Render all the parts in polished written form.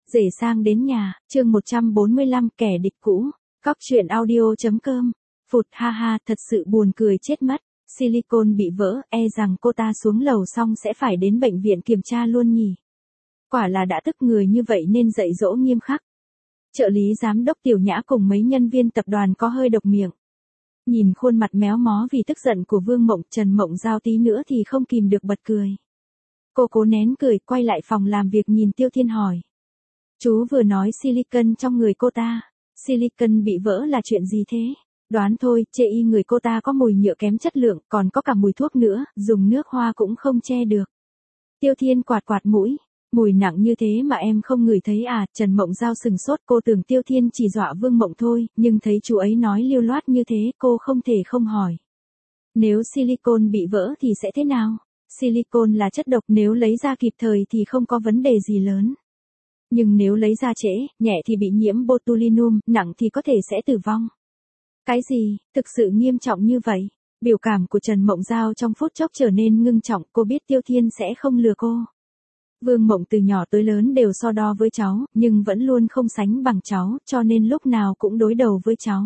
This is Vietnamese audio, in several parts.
Rể sang đến nhà, chương 145 kẻ địch cũ. Cóc truyện audio.com. Phụt ha ha, thật sự buồn cười chết mất. Silicon bị vỡ, e rằng cô ta xuống lầu xong sẽ phải đến bệnh viện kiểm tra luôn nhỉ. Quả là đã tức người như vậy nên dạy dỗ nghiêm khắc. Trợ lý giám đốc Tiểu Nhã cùng mấy nhân viên tập đoàn có hơi độc miệng. Nhìn khuôn mặt méo mó vì tức giận của Vương Mộng, Trần Mộng Giao tí nữa thì không kìm được bật cười. Cô cố nén cười, quay lại phòng làm việc nhìn Tiêu Thiên hỏi. Chú vừa nói silicon trong người cô ta. Silicon bị vỡ là chuyện gì thế? Đoán thôi, chê y người cô ta có mùi nhựa kém chất lượng, còn có cả mùi thuốc nữa, dùng nước hoa cũng không che được. Tiêu Thiên quạt quạt mũi. Mùi nặng như thế mà em không ngửi thấy à? Trần Mộng Giao sừng sốt, cô tưởng Tiêu Thiên chỉ dọa Vương Mộng thôi, nhưng thấy chú ấy nói lưu loát như thế, cô không thể không hỏi. Nếu silicon bị vỡ thì sẽ thế nào? Silicon là chất độc, nếu lấy ra kịp thời thì không có vấn đề gì lớn. Nhưng nếu lấy ra trễ, nhẹ thì bị nhiễm botulinum, nặng thì có thể sẽ tử vong. Cái gì, thực sự nghiêm trọng như vậy? Biểu cảm của Trần Mộng Giao trong phút chốc trở nên ngưng trọng, cô biết Tiêu Thiên sẽ không lừa cô. Vương Mộng từ nhỏ tới lớn đều so đo với cháu, nhưng vẫn luôn không sánh bằng cháu, cho nên lúc nào cũng đối đầu với cháu.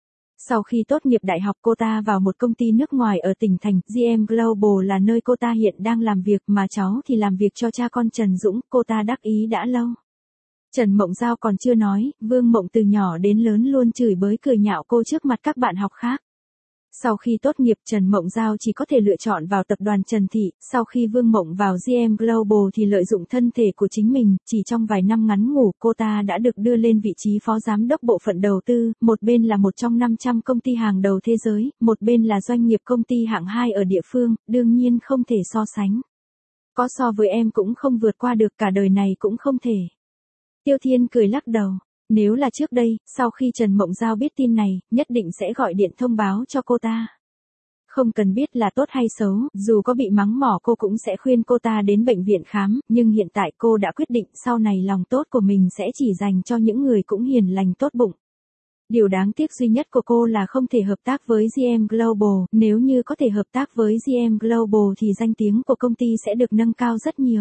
Sau khi tốt nghiệp đại học cô ta vào một công ty nước ngoài ở tỉnh thành, GM Global là nơi cô ta hiện đang làm việc, mà cháu thì làm việc cho cha con Trần Dũng, cô ta đắc ý đã lâu. Trần Mộng Giao còn chưa nói, Vương Mộng từ nhỏ đến lớn luôn chửi bới cười nhạo cô trước mặt các bạn học khác. Sau khi tốt nghiệp, Trần Mộng Giao chỉ có thể lựa chọn vào tập đoàn Trần Thị, sau khi Vương Mộng vào GM Global thì lợi dụng thân thể của chính mình, chỉ trong vài năm ngắn ngủi, cô ta đã được đưa lên vị trí phó giám đốc bộ phận đầu tư, một bên là một trong 500 công ty hàng đầu thế giới, một bên là doanh nghiệp công ty hạng 2 ở địa phương, đương nhiên không thể so sánh. Có so với em cũng không vượt qua được, cả đời này cũng không thể. Tiêu Thiên cười lắc đầu. Nếu là trước đây, sau khi Trần Mộng Giao biết tin này, nhất định sẽ gọi điện thông báo cho cô ta. Không cần biết là tốt hay xấu, dù có bị mắng mỏ cô cũng sẽ khuyên cô ta đến bệnh viện khám, nhưng hiện tại cô đã quyết định sau này lòng tốt của mình sẽ chỉ dành cho những người cũng hiền lành tốt bụng. Điều đáng tiếc duy nhất của cô là không thể hợp tác với GM Global, nếu như có thể hợp tác với GM Global thì danh tiếng của công ty sẽ được nâng cao rất nhiều.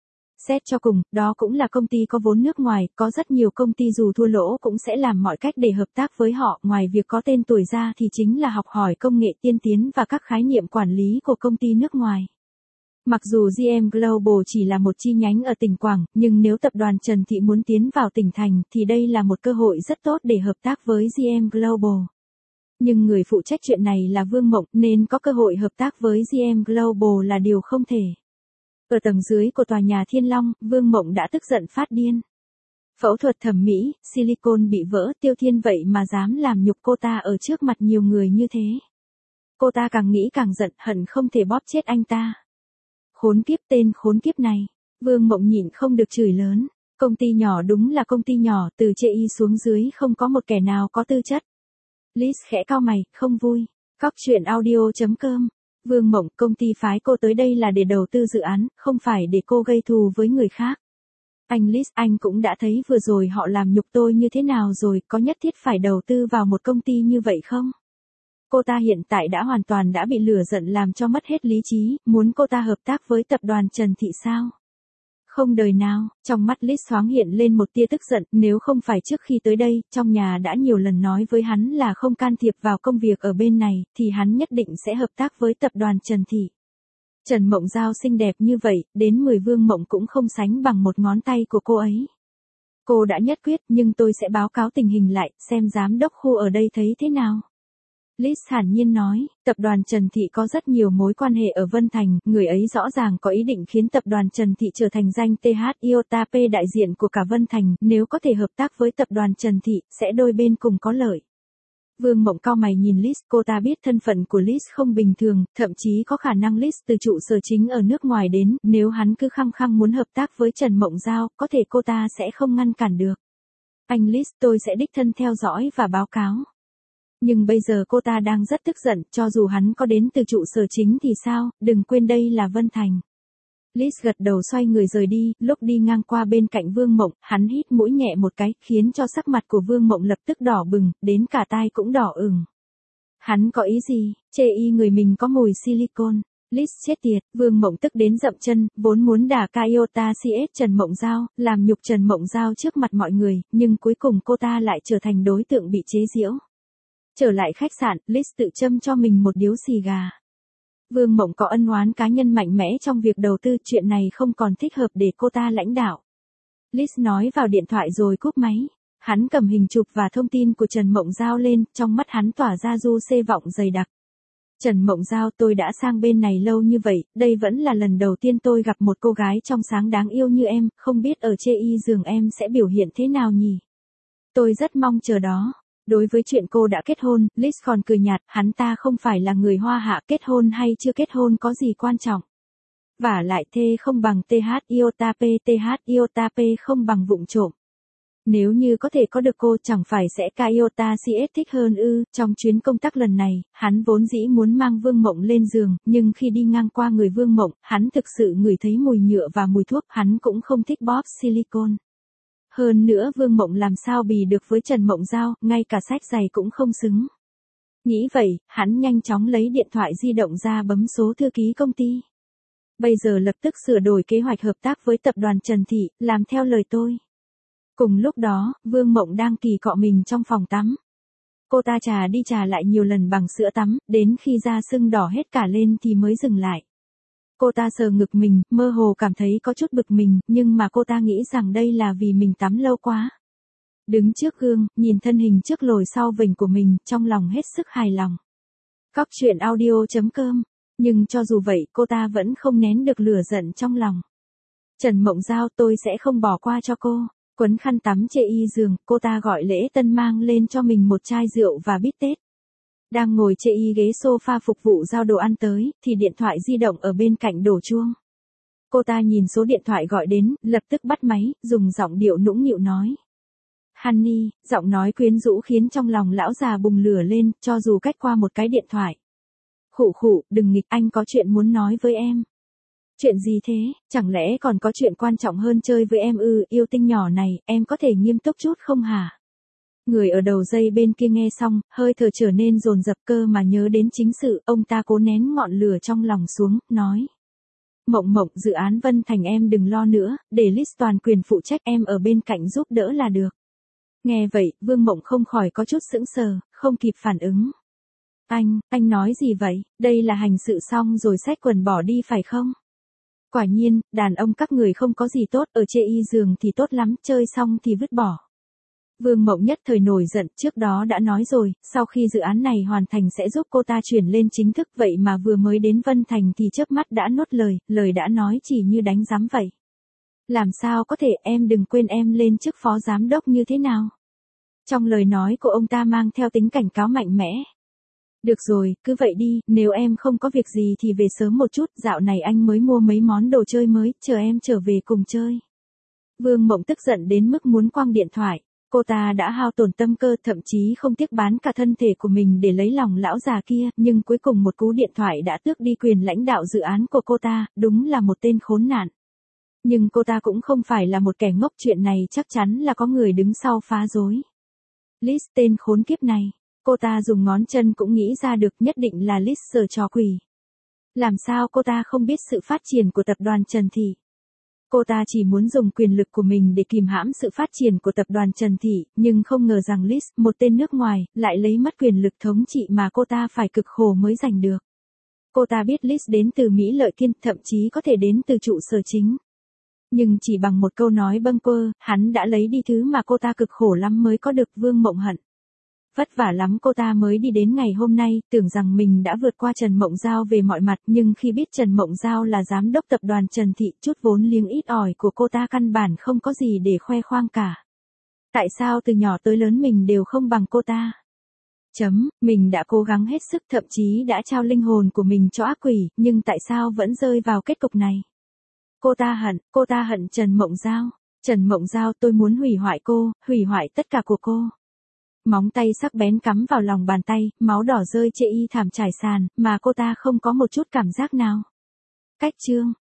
Xét cho cùng, đó cũng là công ty có vốn nước ngoài, có rất nhiều công ty dù thua lỗ cũng sẽ làm mọi cách để hợp tác với họ, ngoài việc có tên tuổi ra thì chính là học hỏi công nghệ tiên tiến và các khái niệm quản lý của công ty nước ngoài. Mặc dù GM Global chỉ là một chi nhánh ở tỉnh Quảng, nhưng nếu tập đoàn Trần Thị muốn tiến vào tỉnh thành thì đây là một cơ hội rất tốt để hợp tác với GM Global. Nhưng người phụ trách chuyện này là Vương Mộng nên có cơ hội hợp tác với GM Global là điều không thể. Ở tầng dưới của tòa nhà Thiên Long, Vương Mộng đã tức giận phát điên. Phẫu thuật thẩm mỹ, silicon bị vỡ, Tiêu Thiên vậy mà dám làm nhục cô ta ở trước mặt nhiều người như thế. Cô ta càng nghĩ càng giận, hận không thể bóp chết anh ta. Khốn kiếp, tên khốn kiếp này. Vương Mộng nhịn không được chửi lớn. Công ty nhỏ đúng là công ty nhỏ, từ chê y xuống dưới không có một kẻ nào có tư chất. Liz khẽ cau mày, không vui. Cóc truyện audio.com. Vương Mộng, công ty phái cô tới đây là để đầu tư dự án, không phải để cô gây thù với người khác. Anh Liz, anh cũng đã thấy vừa rồi họ làm nhục tôi như thế nào rồi, có nhất thiết phải đầu tư vào một công ty như vậy không? Cô ta hiện tại hoàn toàn đã bị lửa giận làm cho mất hết lý trí, muốn cô ta hợp tác với tập đoàn Trần Thị sao? Không đời nào, trong mắt Liz thoáng hiện lên một tia tức giận, nếu không phải trước khi tới đây, trong nhà đã nhiều lần nói với hắn là không can thiệp vào công việc ở bên này, thì hắn nhất định sẽ hợp tác với tập đoàn Trần Thị. Trần Mộng Giao xinh đẹp như vậy, đến 10 Vương Mộng cũng không sánh bằng một ngón tay của cô ấy. Cô đã nhất quyết, nhưng tôi sẽ báo cáo tình hình lại, xem giám đốc khu ở đây thấy thế nào. Liz thản nhiên nói, tập đoàn Trần Thị có rất nhiều mối quan hệ ở Vân Thành, người ấy rõ ràng có ý định khiến tập đoàn Trần Thị trở thành danh THIOTP đại diện của cả Vân Thành, nếu có thể hợp tác với tập đoàn Trần Thị, sẽ đôi bên cùng có lợi. Vương Mộng cau mày nhìn Liz, cô ta biết thân phận của Liz không bình thường, thậm chí có khả năng Liz từ trụ sở chính ở nước ngoài đến, nếu hắn cứ khăng khăng muốn hợp tác với Trần Mộng Giao, có thể cô ta sẽ không ngăn cản được. Anh Liz, tôi sẽ đích thân theo dõi và báo cáo. Nhưng bây giờ cô ta đang rất tức giận, cho dù hắn có đến từ trụ sở chính thì sao, đừng quên đây là Vân Thành. Liz gật đầu xoay người rời đi, lúc đi ngang qua bên cạnh Vương Mộng, hắn hít mũi nhẹ một cái, khiến cho sắc mặt của Vương Mộng lập tức đỏ bừng, đến cả tai cũng đỏ ửng. Hắn có ý gì, chê y người mình có mùi silicon. Liz chết tiệt, Vương Mộng tức đến dậm chân, vốn muốn đả Kyota CS Trần Mộng Giao, làm nhục Trần Mộng Giao trước mặt mọi người, nhưng cuối cùng cô ta lại trở thành đối tượng bị chế giễu. Trở lại khách sạn, Liz tự châm cho mình một điếu xì gà. Vương Mộng có ân oán cá nhân mạnh mẽ trong việc đầu tư, chuyện này không còn thích hợp để cô ta lãnh đạo. Liz nói vào điện thoại rồi cúp máy. Hắn cầm hình chụp và thông tin của Trần Mộng Giao lên, trong mắt hắn tỏa ra du xê vọng dày đặc. Trần Mộng Giao, tôi đã sang bên này lâu như vậy, đây vẫn là lần đầu tiên tôi gặp một cô gái trong sáng đáng yêu như em, không biết ở chê y giường em sẽ biểu hiện thế nào nhỉ? Tôi rất mong chờ đó. Đối với chuyện cô đã kết hôn, Liz còn cười nhạt, hắn ta không phải là người Hoa Hạ, kết hôn hay chưa kết hôn có gì quan trọng. Vả lại thê không bằng TH iota P, TH iota P không bằng vụng trộm. Nếu như có thể có được cô chẳng phải sẽ Kyota CS thích hơn ư. Trong chuyến công tác lần này, hắn vốn dĩ muốn mang Vương Mộng lên giường, nhưng khi đi ngang qua người Vương Mộng, hắn thực sự ngửi thấy mùi nhựa và mùi thuốc, hắn cũng không thích bóp silicone. Hơn nữa Vương Mộng làm sao bì được với Trần Mộng Giao, ngay cả sách giày cũng không xứng. Nghĩ vậy, hắn nhanh chóng lấy điện thoại di động ra bấm số thư ký công ty. Bây giờ lập tức sửa đổi kế hoạch hợp tác với tập đoàn Trần Thị, làm theo lời tôi. Cùng lúc đó, Vương Mộng đang kỳ cọ mình trong phòng tắm. Cô ta trà đi trà lại nhiều lần bằng sữa tắm, đến khi da sưng đỏ hết cả lên thì mới dừng lại. Cô ta sờ ngực mình, mơ hồ cảm thấy có chút bực mình, nhưng mà cô ta nghĩ rằng đây là vì mình tắm lâu quá. Đứng trước gương, nhìn thân hình trước lồi sau vểnh của mình, trong lòng hết sức hài lòng. Cóc truyện audio.com. Nhưng cho dù vậy, cô ta vẫn không nén được lửa giận trong lòng. Trần Mộng Giao, tôi sẽ không bỏ qua cho cô. Quấn khăn tắm chê y giường, cô ta gọi lễ tân mang lên cho mình một chai rượu và bít tết. Đang ngồi chê y ghế sofa phục vụ giao đồ ăn tới, thì điện thoại di động ở bên cạnh đổ chuông. Cô ta nhìn số điện thoại gọi đến, lập tức bắt máy, dùng giọng điệu nũng nịu nói. Honey, giọng nói quyến rũ khiến trong lòng lão già bùng lửa lên, cho dù cách qua một cái điện thoại. Khụ khụ, đừng nghịch, anh có chuyện muốn nói với em. Chuyện gì thế, chẳng lẽ còn có chuyện quan trọng hơn chơi với em ư? Yêu tinh nhỏ này, em có thể nghiêm túc chút không hả? Người ở đầu dây bên kia nghe xong, hơi thở trở nên dồn dập, cơ mà nhớ đến chính sự, ông ta cố nén ngọn lửa trong lòng xuống, nói. Mộng Mộng, dự án Vân Thành em đừng lo nữa, để Liz toàn quyền phụ trách, em ở bên cạnh giúp đỡ là được. Nghe vậy, Vương Mộng không khỏi có chút sững sờ, không kịp phản ứng. Anh nói gì vậy? Đây là hành sự xong rồi xách quần bỏ đi phải không? Quả nhiên, đàn ông các người không có gì tốt, ở chê y giường thì tốt lắm, chơi xong thì vứt bỏ. Vương Mộng nhất thời nổi giận, trước đó đã nói rồi, sau khi dự án này hoàn thành sẽ giúp cô ta chuyển lên chính thức, vậy mà vừa mới đến Vân Thành thì chớp mắt đã nuốt lời đã nói chỉ như đánh giám vậy. Làm sao có thể, em đừng quên em lên chức phó giám đốc như thế nào. Trong lời nói của ông ta mang theo tính cảnh cáo mạnh mẽ. Được rồi, cứ vậy đi, nếu em không có việc gì thì về sớm một chút, dạo này anh mới mua mấy món đồ chơi mới, chờ em trở về cùng chơi. Vương Mộng tức giận đến mức muốn quăng điện thoại, cô ta đã hao tổn tâm cơ, thậm chí không tiếc bán cả thân thể của mình để lấy lòng lão già kia, nhưng cuối cùng một cú điện thoại đã tước đi quyền lãnh đạo dự án của cô ta, đúng là một tên khốn nạn. Nhưng cô ta cũng không phải là một kẻ ngốc, chuyện này chắc chắn là có người đứng sau phá rối. Liz, tên khốn kiếp này. Cô ta dùng ngón chân cũng nghĩ ra được, nhất định là Liz giở trò quỷ. Làm sao cô ta không biết sự phát triển của tập đoàn Trần Thị? Cô ta chỉ muốn dùng quyền lực của mình để kìm hãm sự phát triển của tập đoàn Trần Thị, nhưng không ngờ rằng Liz, một tên nước ngoài, lại lấy mất quyền lực thống trị mà cô ta phải cực khổ mới giành được. Cô ta biết Liz đến từ Mỹ Lợi Kiên, thậm chí có thể đến từ trụ sở chính. Nhưng chỉ bằng một câu nói bâng quơ, hắn đã lấy đi thứ mà cô ta cực khổ lắm mới có được. Vương Mộng hận. Vất vả lắm cô ta mới đi đến ngày hôm nay, tưởng rằng mình đã vượt qua Trần Mộng Giao về mọi mặt, nhưng khi biết Trần Mộng Giao là giám đốc tập đoàn Trần Thị, chút vốn liếng ít ỏi của cô ta căn bản không có gì để khoe khoang cả. Tại sao từ nhỏ tới lớn mình đều không bằng cô ta? Mình đã cố gắng hết sức, thậm chí đã trao linh hồn của mình cho ác quỷ, nhưng tại sao vẫn rơi vào kết cục này? Cô ta hận Trần Mộng Giao. Trần Mộng Giao, tôi muốn hủy hoại cô, hủy hoại tất cả của cô. Móng tay sắc bén cắm vào lòng bàn tay, máu đỏ rơi chệ y thảm trải sàn, mà cô ta không có một chút cảm giác nào. Cách chương.